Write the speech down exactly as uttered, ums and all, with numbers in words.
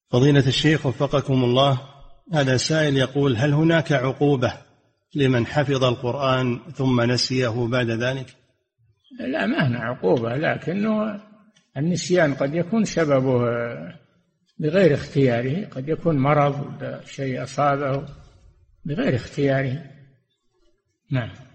فضيلة الشيخ وفقكم الله، هذا سائل يقول: هل هناك عقوبة لمن حفظ القرآن ثم نسيه بعد ذلك؟ لا، ما هنا عقوبة، لكنه النسيان قد يكون سببه بغير اختياره، قد يكون مرض، شيء أصابه بغير اختياره. نعم.